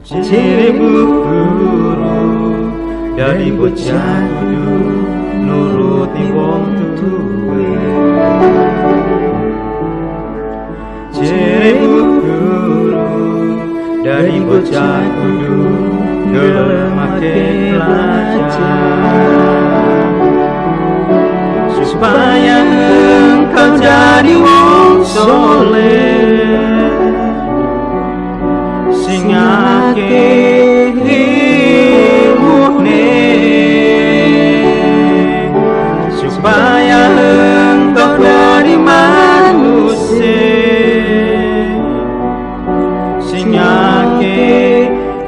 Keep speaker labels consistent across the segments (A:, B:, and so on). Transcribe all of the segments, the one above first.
A: Ciri guru dari bocah kudu nuruti wong tuwe. Ciri guru dari bocah kudu gelem ake belajar, supaya engkau jadi wong soleh, sing akeh ilmune, supaya engkau jadi manusia sing akeh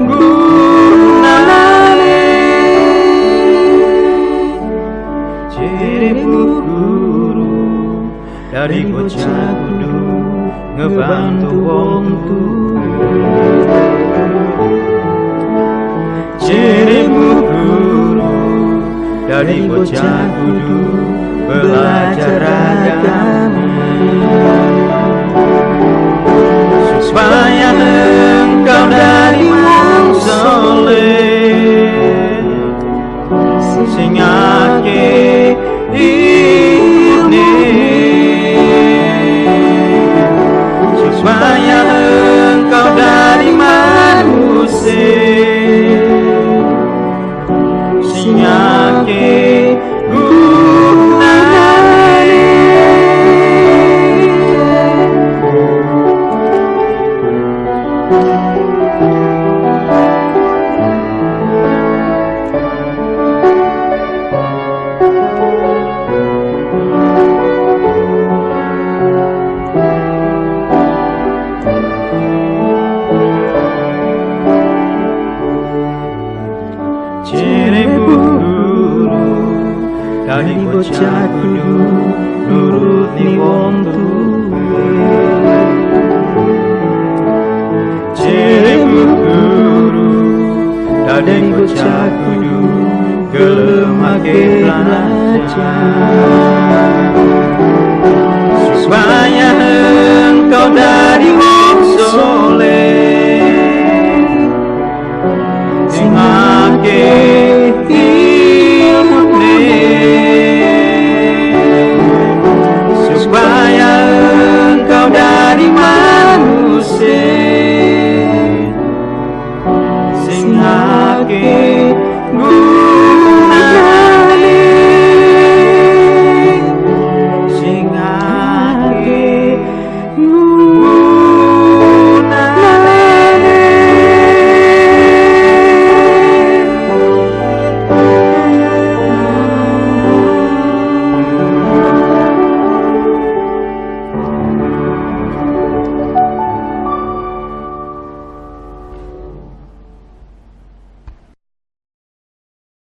A: gunane. Ciri guru dari bocah kudu ngebantu wong tuwa. Ciri guru dari bocah kudu belajar agama, supaya engkau dari wong soleh, sing akeh ilmune, supaya engkau dari manusia sing akeh gunane. Ciri guru dari bocah kudu nuruti wong tuwe. Ciri guru dari bocah kudu gelem ake belajar, supaya engkau dari